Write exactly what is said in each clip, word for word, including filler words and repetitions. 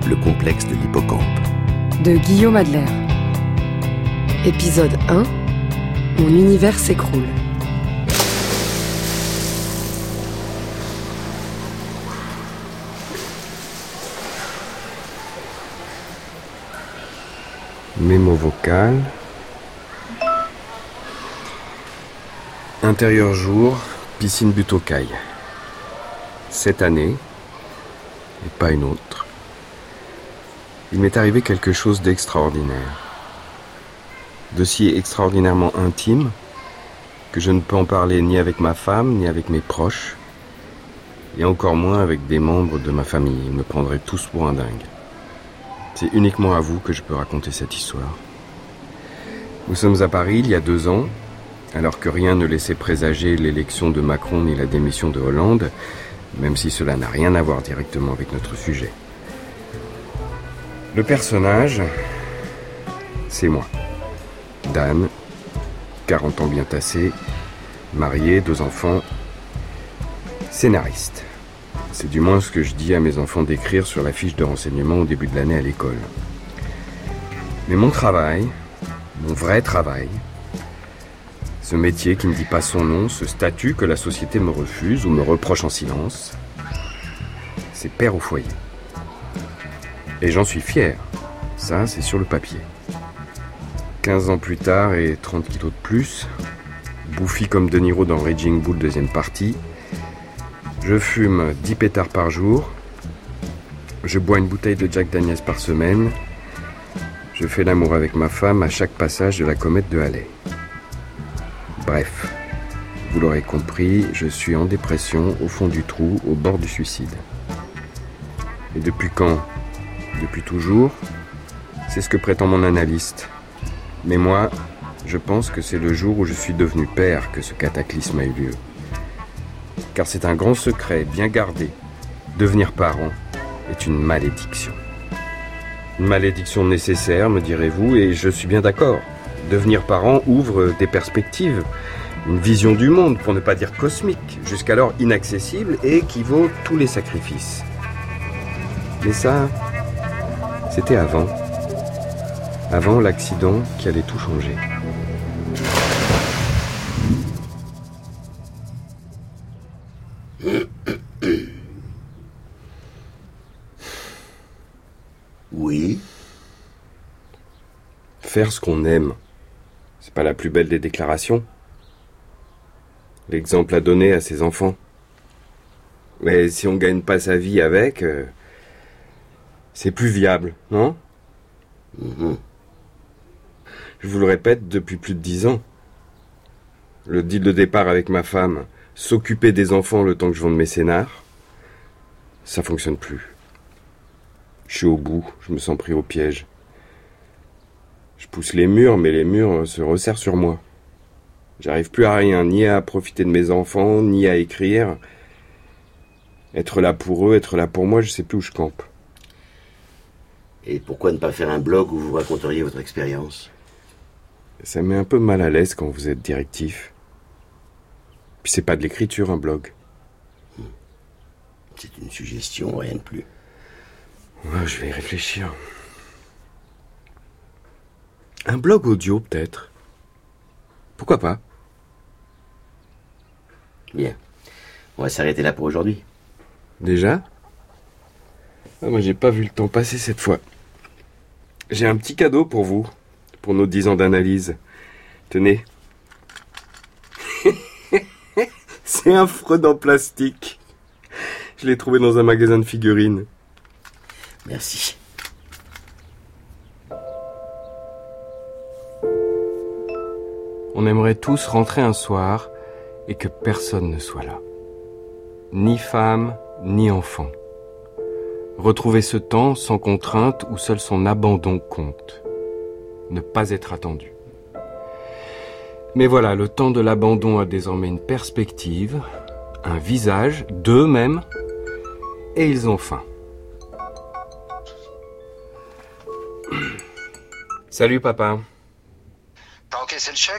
le complexe de l'hippocampe. De Guillaume Adler. Épisode un. Mon univers s'écroule. Mémo vocal. Intérieur jour, piscine Butokai. Cette année, et pas une autre, il m'est arrivé quelque chose d'extraordinaire. De si extraordinairement intime que je ne peux en parler ni avec ma femme, ni avec mes proches, et encore moins avec des membres de ma famille. Ils me prendraient tous pour un dingue. C'est uniquement à vous que je peux raconter cette histoire. Nous sommes à Paris il y a deux ans, alors que rien ne laissait présager l'élection de Macron ni la démission de Hollande, même si cela n'a rien à voir directement avec notre sujet. Le personnage, c'est moi. Dan, quarante ans bien tassé, marié, deux enfants, scénariste. C'est du moins ce que je dis à mes enfants d'écrire sur la fiche de renseignement au début de l'année à l'école. Mais mon travail, mon vrai travail, ce métier qui ne dit pas son nom, ce statut que la société me refuse ou me reproche en silence, c'est père au foyer. Et j'en suis fier, ça c'est sur le papier. quinze ans plus tard et trente kilos de plus, bouffi comme De Niro dans Raging Bull deuxième partie, je fume dix pétards par jour, je bois une bouteille de Jack Daniels par semaine, je fais l'amour avec ma femme à chaque passage de la comète de Halley. Bref, vous l'aurez compris, je suis en dépression, au fond du trou, au bord du suicide. Et depuis quand ? Depuis toujours ? C'est ce que prétend mon analyste. Mais moi, je pense que c'est le jour où je suis devenu père que ce cataclysme a eu lieu. Car c'est un grand secret, bien gardé. Devenir parent est une malédiction. Une malédiction nécessaire, me direz-vous, et je suis bien d'accord. Devenir parent ouvre des perspectives, une vision du monde, pour ne pas dire cosmique, jusqu'alors inaccessible et qui vaut tous les sacrifices. Mais ça, c'était avant. Avant l'accident qui allait tout changer. Oui. Faire ce qu'on aime, c'est pas la plus belle des déclarations. L'exemple à donner à ses enfants. Mais si on gagne pas sa vie avec, euh, c'est plus viable, non ? Mm-hmm. Je vous le répète depuis plus de dix ans. Le deal de départ avec ma femme, s'occuper des enfants le temps que je vende mes scénars, ça fonctionne plus. Je suis au bout, je me sens pris au piège. Je pousse les murs, mais les murs se resserrent sur moi. J'arrive plus à rien, ni à profiter de mes enfants, ni à écrire. Être là pour eux, être là pour moi, je sais plus où je campe. Et pourquoi ne pas faire un blog où vous raconteriez votre expérience ? Ça me met un peu mal à l'aise quand vous êtes directif. Puis c'est pas de l'écriture, un blog. C'est une suggestion, rien de plus. Ouais, je vais y réfléchir. Un blog audio, peut-être. Pourquoi pas ? Bien. On va s'arrêter là pour aujourd'hui. Déjà ? Ah, moi, j'ai pas vu le temps passer cette fois. J'ai un petit cadeau pour vous, pour nos dix ans d'analyse. Tenez. C'est un Freud en plastique. Je l'ai trouvé dans un magasin de figurines. Merci. On aimerait tous rentrer un soir et que personne ne soit là. Ni femme, ni enfant. Retrouver ce temps sans contrainte où seul son abandon compte. Ne pas être attendu. Mais voilà, le temps de l'abandon a désormais une perspective, un visage, d'eux-mêmes, et ils ont faim. Salut papa. T'as encaissé le chèque ?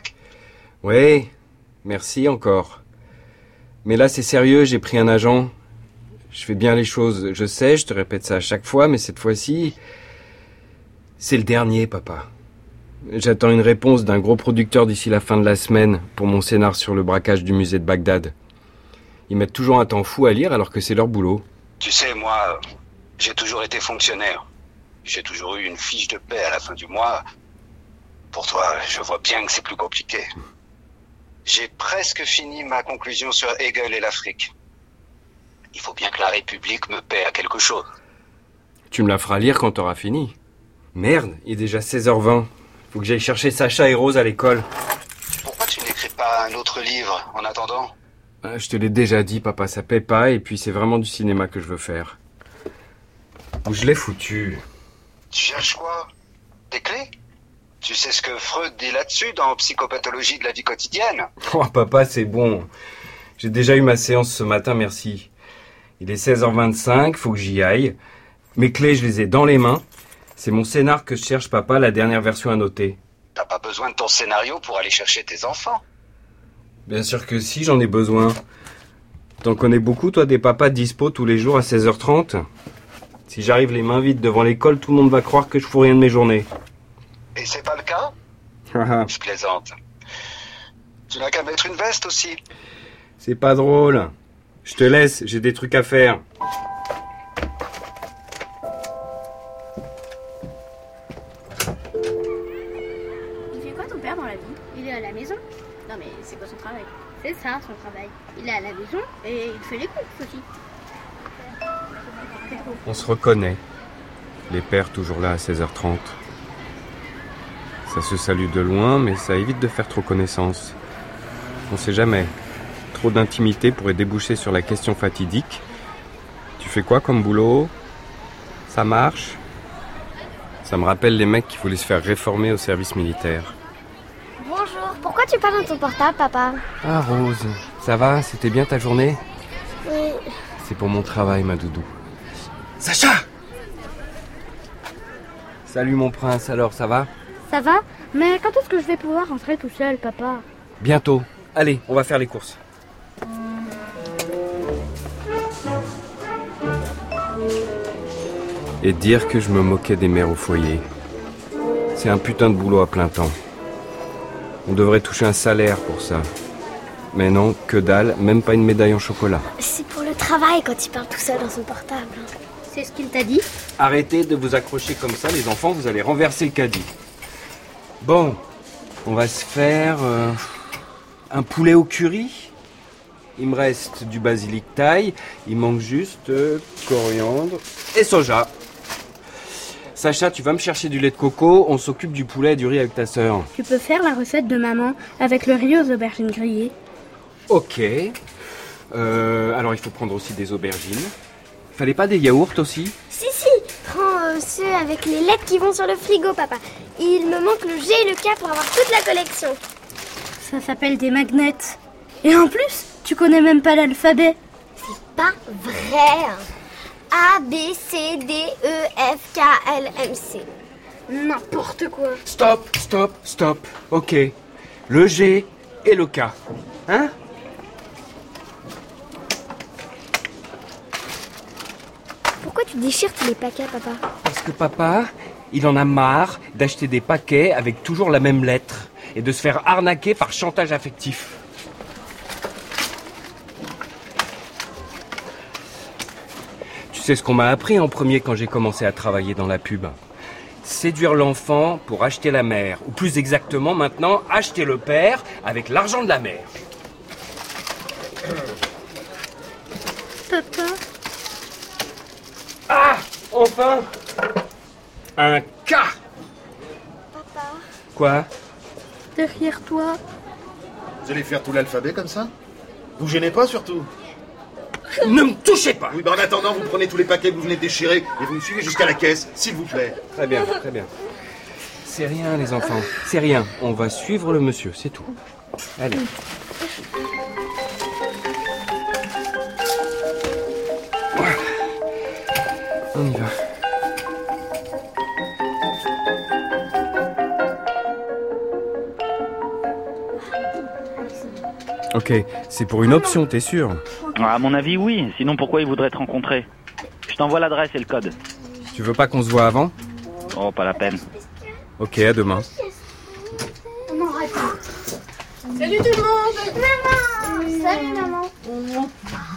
Oui, merci encore. Mais là c'est sérieux, j'ai pris un agent. Je fais bien les choses, je sais, je te répète ça à chaque fois, mais cette fois-ci, c'est le dernier, papa. J'attends une réponse d'un gros producteur d'ici la fin de la semaine pour mon scénar sur le braquage du musée de Bagdad. Ils mettent toujours un temps fou à lire alors que c'est leur boulot. Tu sais, moi, j'ai toujours été fonctionnaire. J'ai toujours eu une fiche de paie à la fin du mois. Pour toi, je vois bien que c'est plus compliqué. J'ai presque fini ma conclusion sur Hegel et l'Afrique. Il faut bien que la République me paie à quelque chose. Tu me la feras lire quand t'auras fini. Merde, il est déjà seize heures vingt. Faut que j'aille chercher Sacha et Rose à l'école. Pourquoi tu n'écris pas un autre livre en attendant ? Ah, je te l'ai déjà dit, papa, ça paie pas, et puis c'est vraiment du cinéma que je veux faire. Où je l'ai foutu. Tu cherches quoi ? Des clés ? Tu sais ce que Freud dit là-dessus dans Psychopathologie de la vie quotidienne ? Oh, papa, c'est bon. J'ai déjà eu ma séance ce matin, merci. Il est seize heures vingt-cinq, faut que j'y aille. Mes clés, je les ai dans les mains. C'est mon scénar que je cherche, papa, la dernière version à noter. T'as pas besoin de ton scénario pour aller chercher tes enfants. Bien sûr que si, j'en ai besoin. T'en connais beaucoup, toi, des papas dispo tous les jours à seize heures trente ? Si j'arrive les mains vides devant l'école, tout le monde va croire que je fous rien de mes journées. Et c'est pas le cas ? Je plaisante. Tu n'as qu'à mettre une veste aussi. C'est pas drôle. Je te laisse, j'ai des trucs à faire. Il fait quoi ton père dans la vie ? Il est à la maison. Non mais c'est quoi son travail ? C'est ça son travail. Il est à la maison et il fait les courses aussi. On se reconnaît. Les pères toujours là à seize heures trente. Ça se salue de loin, mais ça évite de faire trop connaissance. On sait jamais. Trop d'intimité pourrait déboucher sur la question fatidique. Tu fais quoi comme boulot ? Ça marche ? Ça me rappelle les mecs qui voulaient se faire réformer au service militaire. Bonjour, pourquoi tu parles dans ton portable, papa ? Ah Rose, ça va ? C'était bien ta journée ? Oui. C'est pour mon travail, ma doudou. Sacha ! Salut mon prince, alors ça va ? Ça va ? Mais quand est-ce que je vais pouvoir rentrer tout seul, papa ? Bientôt. Allez, on va faire les courses. Et dire que je me moquais des mères au foyer. C'est un putain de boulot à plein temps. On devrait toucher un salaire pour ça. Mais non, que dalle, même pas une médaille en chocolat. C'est pour le travail quand il parle tout seul dans son portable. C'est ce qu'il t'a dit ? Arrêtez de vous accrocher comme ça, les enfants, vous allez renverser le caddie. Bon, on va se faire euh, un poulet au curry. Il me reste du basilic thaï, il manque juste euh, coriandre et soja. Sacha, tu vas me chercher du lait de coco, on s'occupe du poulet et du riz avec ta sœur. Tu peux faire la recette de maman avec le riz aux aubergines grillées. Ok. Euh, alors il faut prendre aussi des aubergines. Fallait pas des yaourts aussi ? Si, si, prends euh, ceux avec les lettres qui vont sur le frigo, papa. Il me manque le G et le K pour avoir toute la collection. Ça s'appelle des magnets. Et en plus, tu connais même pas l'alphabet. C'est pas vrai. A, B, C, D, E, F, K, L, M, C. N'importe quoi. Stop, stop, stop. Ok. Le G et le K. Hein ? Pourquoi tu déchires tous les paquets, papa ? Parce que papa, il en a marre d'acheter des paquets avec toujours la même lettre et de se faire arnaquer par chantage affectif. Tu sais ce qu'on m'a appris en premier quand j'ai commencé à travailler dans la pub ? Séduire l'enfant pour acheter la mère. Ou plus exactement maintenant, acheter le père avec l'argent de la mère. Papa ? Ah ! Enfin ! Un K ! Papa ? Quoi ? Derrière toi. Vous allez faire tout l'alphabet comme ça ? Vous gênez pas surtout ? Ne me touchez pas ! Oui, ben en attendant, vous prenez tous les paquets que vous venez de déchirer et vous me suivez jusqu'à la caisse, s'il vous plaît. Très bien, très bien. C'est rien, les enfants. C'est rien. On va suivre le monsieur, c'est tout. Allez. Voilà. On y va. Ok, c'est pour une option, t'es sûr? À mon avis, oui. Sinon, pourquoi ils voudraient te rencontrer? Je t'envoie l'adresse et le code. Tu veux pas qu'on se voit avant? Oh, pas la peine. Ok, à demain. Salut tout le monde! Maman! Salut maman!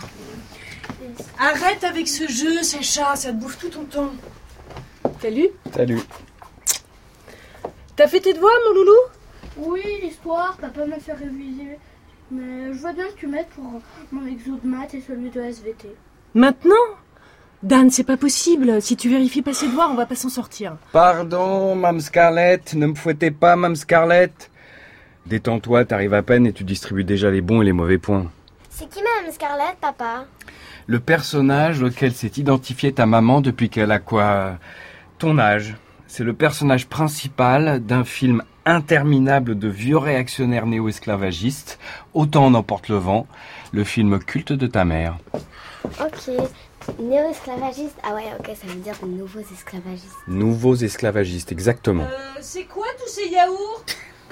Arrête avec ce jeu, Sacha, ça te bouffe tout ton temps. Salut. Salut. T'as fait tes devoirs, mon loulou? Oui, l'histoire, papa m'a fait réviser. Mais je vois bien que tu m'aides pour mon exo de maths et celui de S V T. Maintenant? Dan, c'est pas possible. Si tu vérifies pas ses devoirs, on va pas s'en sortir. Pardon, Mme Scarlett, ne me fouettez pas, Mme Scarlett. Détends-toi, t'arrives à peine et tu distribues déjà les bons et les mauvais points. C'est qui Mme Scarlett, papa? Le personnage auquel s'est identifiée ta maman depuis qu'elle a quoi? Ton âge. C'est le personnage principal d'un film interminable de vieux réactionnaires néo-esclavagistes. Autant en emporte le vent, le film culte de ta mère. Ok. Néo-esclavagiste? Ah ouais, ok, ça veut dire de nouveaux esclavagistes. Nouveaux esclavagistes, exactement. Euh, c'est quoi tous ces yaourts?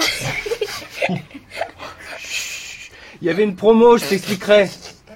Il y avait une promo, je t'expliquerai.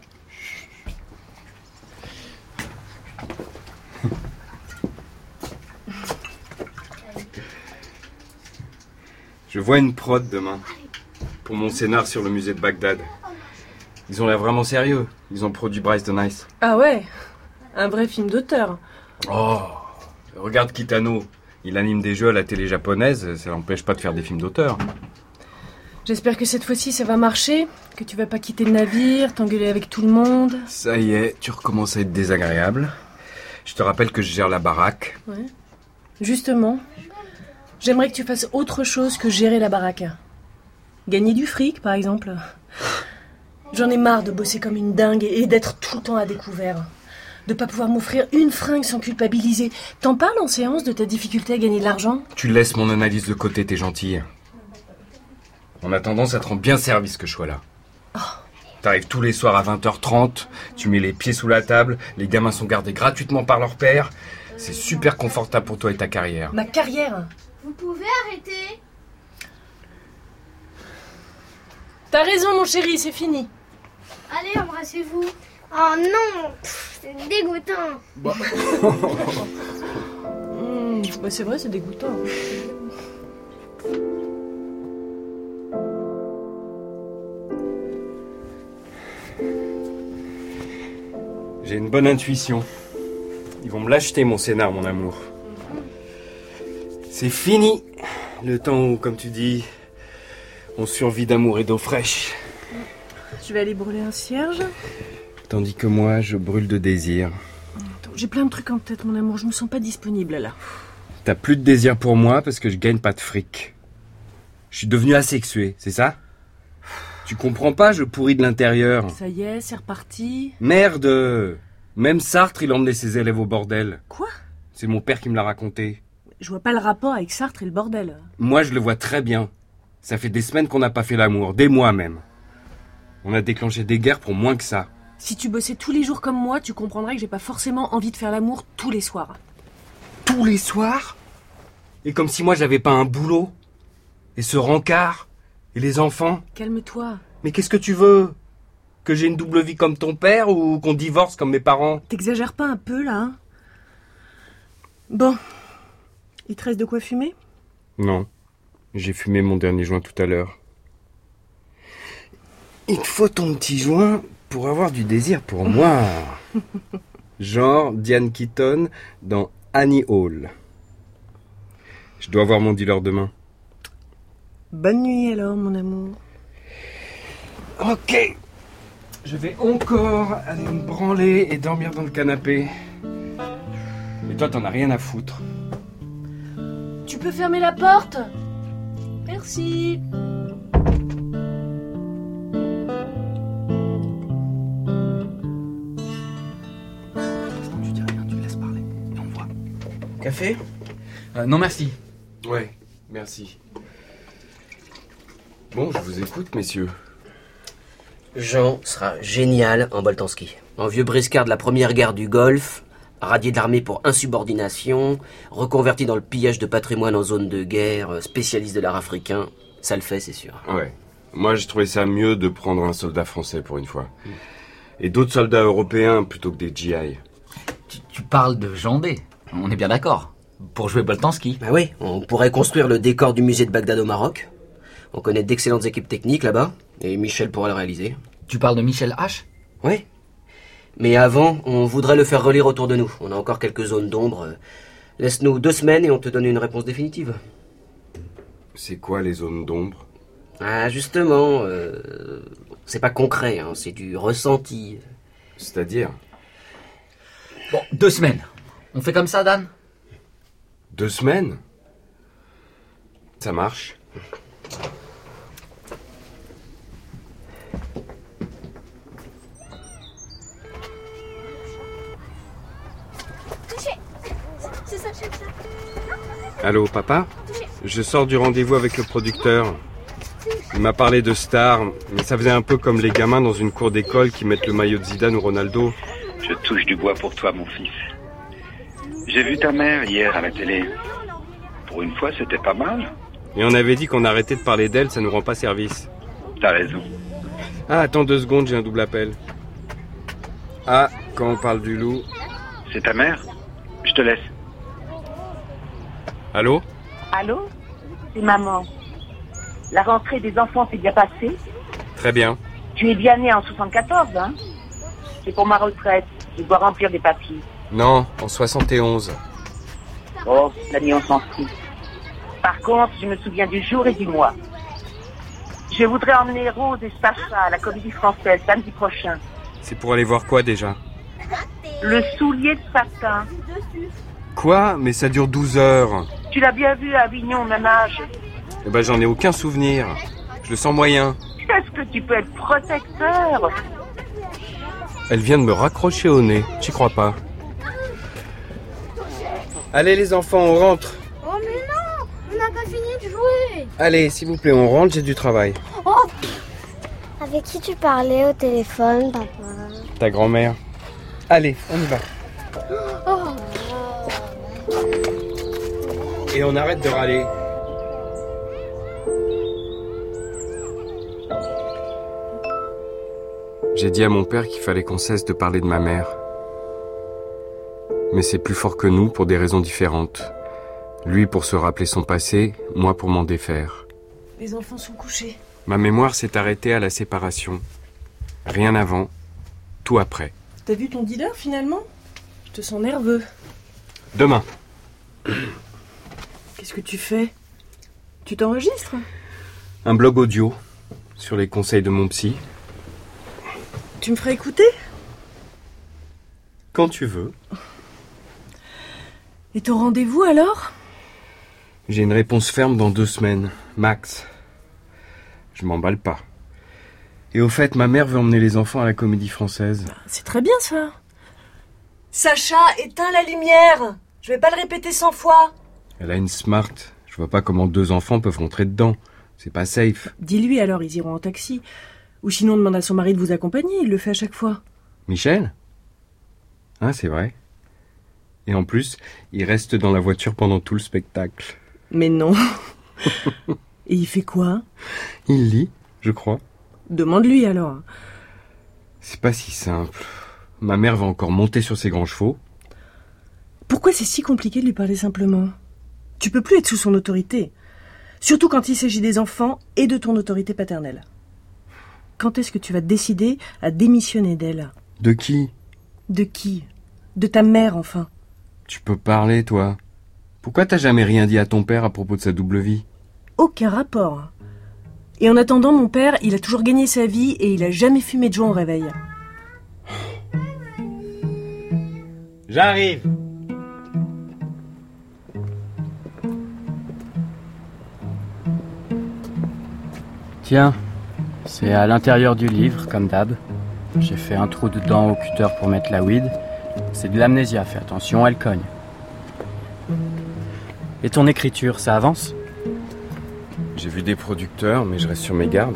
Je vois une prod demain pour mon scénar sur le musée de Bagdad. Ils ont l'air vraiment sérieux. Ils ont produit Bryce the Nice. Ah ouais, un vrai film d'auteur. Oh, regarde Kitano. Il anime des jeux à la télé japonaise, ça n'empêche pas de faire des films d'auteur. J'espère que cette fois-ci ça va marcher, que tu vas pas quitter le navire, t'engueuler avec tout le monde. Ça y est, tu recommences à être désagréable. Je te rappelle que je gère la baraque. Ouais. Justement, j'aimerais que tu fasses autre chose que gérer la baraque. Gagner du fric, par exemple. J'en ai marre de bosser comme une dingue et d'être tout le temps à découvert. De pas pouvoir m'offrir une fringue sans culpabiliser. T'en parles en séance de ta difficulté à gagner de l'argent? Tu laisses mon analyse de côté, t'es gentille. On a tendance à te rendre bien service que je sois là. Oh. T'arrives tous les soirs à vingt heures trente, tu mets les pieds sous la table, les gamins sont gardés gratuitement par leur père. C'est super confortable pour toi et ta carrière. Ma carrière? Vous pouvez arrêter? T'as raison, mon chéri, c'est fini. Allez, embrassez-vous. Oh non, pff, c'est dégoûtant. Bah. mmh, bah c'est vrai, c'est dégoûtant. J'ai une bonne intuition. Ils vont me l'acheter, mon scénar, mon amour. C'est fini. Le temps où, comme tu dis, on survit d'amour et d'eau fraîche. Je vais aller brûler un cierge. Tandis que moi, je brûle de désir. Attends, j'ai plein de trucs en tête, mon amour. Je me sens pas disponible, là. T'as plus de désir pour moi parce que je gagne pas de fric. Je suis devenu asexué, c'est ça? Tu comprends pas, je pourris de l'intérieur. Ça y est, c'est reparti. Merde! Même Sartre, il emmenait ses élèves au bordel. Quoi? C'est mon père qui me l'a raconté. Je vois pas le rapport avec Sartre et le bordel. Moi, je le vois très bien. Ça fait des semaines qu'on n'a pas fait l'amour, des mois même. On a déclenché des guerres pour moins que ça. Si tu bossais tous les jours comme moi, tu comprendrais que j'ai pas forcément envie de faire l'amour tous les soirs. Tous les soirs? Et comme si moi, j'avais pas un boulot? Et ce rencard? Et les enfants? Calme-toi. Mais qu'est-ce que tu veux? Que j'ai une double vie comme ton père ou qu'on divorce comme mes parents? T'exagères pas un peu, là, hein? Bon. Il te reste de quoi fumer? Non. J'ai fumé mon dernier joint tout à l'heure. Il te faut ton petit joint pour avoir du désir pour moi. Genre Diane Keaton dans Annie Hall. Je dois voir mon dealer demain. Bonne nuit alors, mon amour. Ok. Je vais encore aller me branler et dormir dans le canapé. Et toi, t'en as rien à foutre. Tu peux fermer la porte? Merci. Tu dis rien, tu laisses parler. Et on voit. Café? euh, Non, merci. Ouais, merci. Bon, je vous écoute, messieurs. Jean sera génial en Boltanski. En vieux briscard de la première guerre du Golfe, radié de l'armée pour insubordination, reconverti dans le pillage de patrimoine en zone de guerre, spécialiste de l'art africain. Ça le fait, c'est sûr. Ouais. Moi, j'ai trouvé ça mieux de prendre un soldat français pour une fois. Et d'autres soldats européens plutôt que des G I. Tu, tu parles de jambé, on est bien d'accord. Pour jouer Boltanski. Bah oui, on pourrait construire le décor du musée de Bagdad au Maroc. On connaît d'excellentes équipes techniques là-bas, et Michel pourra le réaliser. Tu parles de Michel H ? Oui. Mais avant, on voudrait le faire relire autour de nous. On a encore quelques zones d'ombre. Laisse-nous deux semaines et on te donne une réponse définitive. C'est quoi les zones d'ombre ? Ah, justement, euh, c'est pas concret, hein, c'est du ressenti. C'est-à-dire ? Bon, deux semaines. On fait comme ça, Dan ? Deux semaines ? Ça marche. C'est ça, c'est ça. Allô, papa ? Je sors du rendez-vous avec le producteur. Il m'a parlé de stars, mais ça faisait un peu comme les gamins dans une cour d'école qui mettent le maillot de Zidane ou Ronaldo. Je touche du bois pour toi, mon fils. J'ai vu ta mère hier à la télé. Pour une fois, c'était pas mal. Et on avait dit qu'on arrêtait de parler d'elle, ça nous rend pas service. T'as raison. Ah, attends deux secondes, j'ai un double appel. Ah, quand on parle du loup... C'est ta mère ? Je te laisse. Allô ? Allô ? C'est maman. La rentrée des enfants s'est bien passée ? Très bien. Tu es bien né en soixante-quatorze, hein ? C'est pour ma retraite. Je dois remplir des papiers. Non, en soixante et onze. Oh, l'année, on s'en fout. Par contre, je me souviens du jour et du mois. Je voudrais emmener Rose et Sacha à la Comédie Française samedi prochain. C'est pour aller voir quoi déjà ? Le soulier de satin. Quoi ? Mais ça dure douze heures. Tu l'as bien vu à Avignon, même âge. Eh ben, j'en ai aucun souvenir. Je le sens moyen. Est-ce que tu peux être protecteur ? Elle vient de me raccrocher au nez. J'y crois pas. Allez les enfants, on rentre. Oh mais non, on n'a pas fini de jouer. Allez, s'il vous plaît, on rentre, j'ai du travail. Oh. Avec qui tu parlais au téléphone, papa ? Ta grand-mère. Allez, on y va. Oh. Et on arrête de râler. J'ai dit à mon père qu'il fallait qu'on cesse de parler de ma mère. Mais c'est plus fort que nous pour des raisons différentes. Lui pour se rappeler son passé, moi pour m'en défaire. Les enfants sont couchés. Ma mémoire s'est arrêtée à la séparation. Rien avant, tout après. T'as vu ton dealer finalement ? Je te sens nerveux. Demain. Qu'est-ce que tu fais ? Tu t'enregistres ? Un blog audio sur les conseils de mon psy. Tu me feras écouter ? Quand tu veux. Et ton rendez-vous alors ? J'ai une réponse ferme dans deux semaines, max. Je m'emballe pas. Et au fait, ma mère veut emmener les enfants à la Comédie Française. C'est très bien ça. Sacha, éteins la lumière. Je vais pas le répéter cent fois. Elle a une Smart. Je vois pas comment deux enfants peuvent rentrer dedans. C'est pas safe. Dis-lui alors, ils iront en taxi. Ou sinon, demande à son mari de vous accompagner. Il le fait à chaque fois. Michel ? Ah, c'est vrai. Et en plus, il reste dans la voiture pendant tout le spectacle. Mais non. Et il fait quoi ? Il lit, je crois. Demande-lui alors. C'est pas si simple. Ma mère va encore monter sur ses grands chevaux. Pourquoi c'est si compliqué de lui parler simplement ? Tu peux plus être sous son autorité. Surtout quand il s'agit des enfants et de ton autorité paternelle. Quand est-ce que tu vas décider à démissionner d'elle ? De qui ? De qui ? De ta mère, enfin. Tu peux parler, toi. Pourquoi t'as jamais rien dit à ton père à propos de sa double vie ? Aucun rapport. Et en attendant, mon père, il a toujours gagné sa vie et il a jamais fumé de joint au réveil. J'arrive. Tiens, c'est à l'intérieur du livre, comme d'hab. J'ai fait un trou dedans au cutter pour mettre la weed. C'est de l'amnésia, fais attention, elle cogne. Et ton écriture, ça avance ? J'ai vu des producteurs, mais je reste sur mes gardes.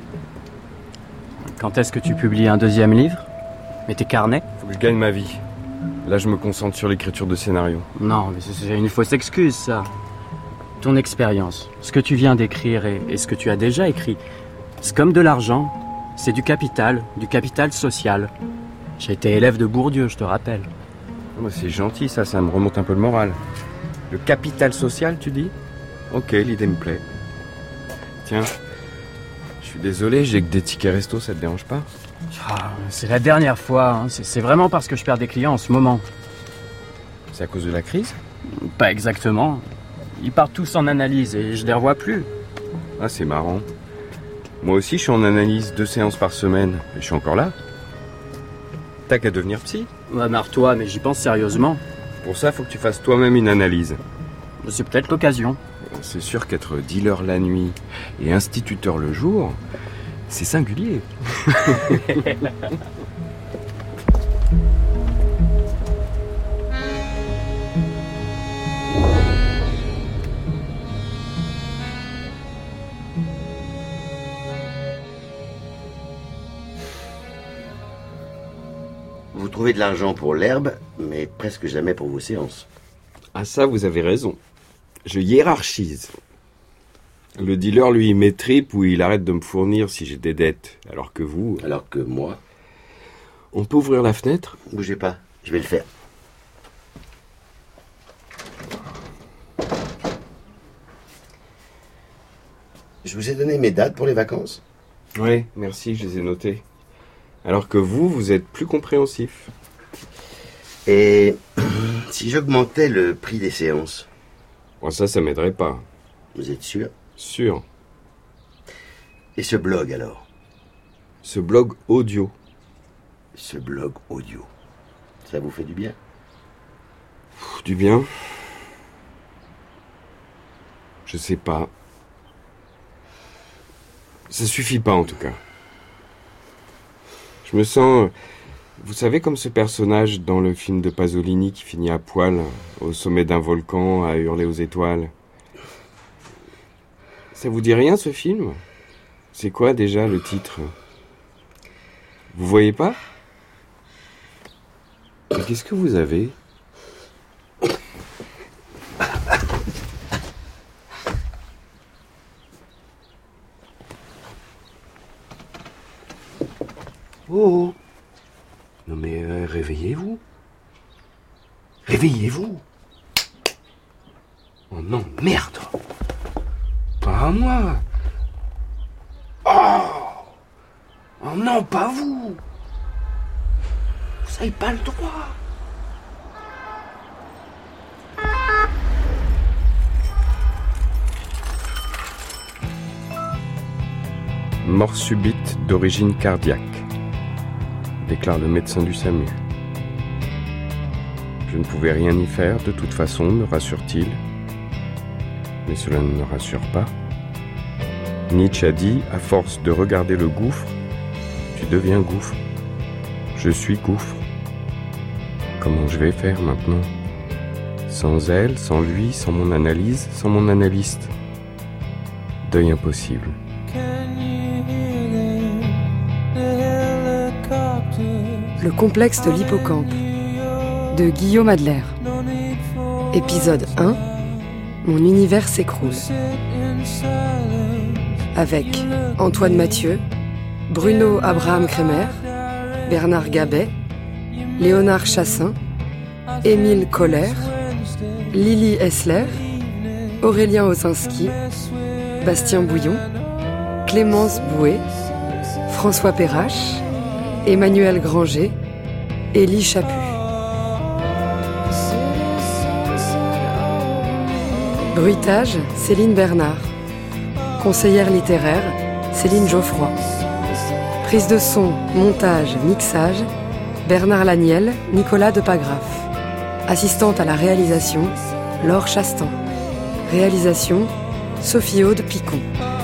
Quand est-ce que tu publies un deuxième livre ? Et tes carnets ? Faut que je gagne ma vie. Là, je me concentre sur l'écriture de scénario. Non, mais c'est une fausse excuse, ça. Ton expérience, ce que tu viens d'écrire et, et ce que tu as déjà écrit, C'est comme de l'argent. C'est du capital, du capital social. J'ai été élève de Bourdieu, je te rappelle. Oh, c'est gentil, ça, ça me remonte un peu le moral. Le capital social, tu dis ? Ok, l'idée me plaît. Tiens, je suis désolé, j'ai que des tickets resto, ça te dérange pas ? Ah, c'est la dernière fois, hein. c'est, c'est vraiment parce que je perds des clients en ce moment. C'est à cause de la crise ? Pas exactement. Ils partent tous en analyse et je les revois plus. Ah, c'est marrant. Moi aussi, je suis en analyse deux séances par semaine et je suis encore là. T'as qu'à devenir psy. Ouais, marre-toi, mais j'y pense sérieusement. Pour ça, faut que tu fasses toi-même une analyse. C'est peut-être l'occasion. C'est sûr qu'être dealer la nuit et instituteur le jour, c'est singulier. Vous trouvez de l'argent pour l'herbe, mais presque jamais pour vos séances. Ah ça, vous avez raison. Je hiérarchise. Le dealer, lui, il m'étripe ou il arrête de me fournir si j'ai des dettes. Alors que vous... Alors que moi... On peut ouvrir la fenêtre ? Bougez pas, je vais le faire. Je vous ai donné mes dates pour les vacances ? Oui, merci, je les ai notées. Alors que vous, vous êtes plus compréhensif. Et si j'augmentais le prix des séances ? Bon, ça, ça m'aiderait pas. Vous êtes sûr ? Sûr. Et ce blog, alors ? Ce blog audio. Ce blog audio. Ça vous fait du bien ? Pff, du bien ? Je sais pas. Ça suffit pas, en tout cas. Je me sens... Vous savez, comme ce personnage dans le film de Pasolini qui finit à poil, au sommet d'un volcan, à hurler aux étoiles. Ça vous dit rien, ce film ? C'est quoi, déjà, le titre ? Vous voyez pas ? Mais qu'est-ce que vous avez ? Oh ! Non mais euh, réveillez-vous. Réveillez-vous. Oh non, merde. Pas à moi. Oh. Oh non, pas vous. Vous n'avez pas le droit. Mort subite d'origine cardiaque, déclare le médecin du SAMU. Je ne pouvais rien y faire de toute façon, me rassure-t-il. Mais cela ne me rassure pas. Nietzsche a dit, à force de regarder le gouffre, tu deviens gouffre. Je suis gouffre. Comment je vais faire maintenant ? Sans elle, sans lui, sans mon analyse, sans mon analyste. Deuil impossible. Le complexe de l'hippocampe de Guillaume Adler. Épisode un. Mon univers s'écroule. Avec Antoine Mathieu, Bruno Abraham Kremer, Bernard Gabet, Léonard Chassin, Émile Koller, Lily Hessler, Aurélien Osinski, Bastien Bouillon, Clémence Bouet, François Perrache, Emmanuel Granger, Élie Chaput. Bruitage, Céline Bernard. Conseillère littéraire, Céline Geoffroy. Prise de son, montage, mixage, Bernard Laniel, Nicolas Depagraf. Assistante à la réalisation, Laure Chastan. Réalisation, Sophie-Aude Picon.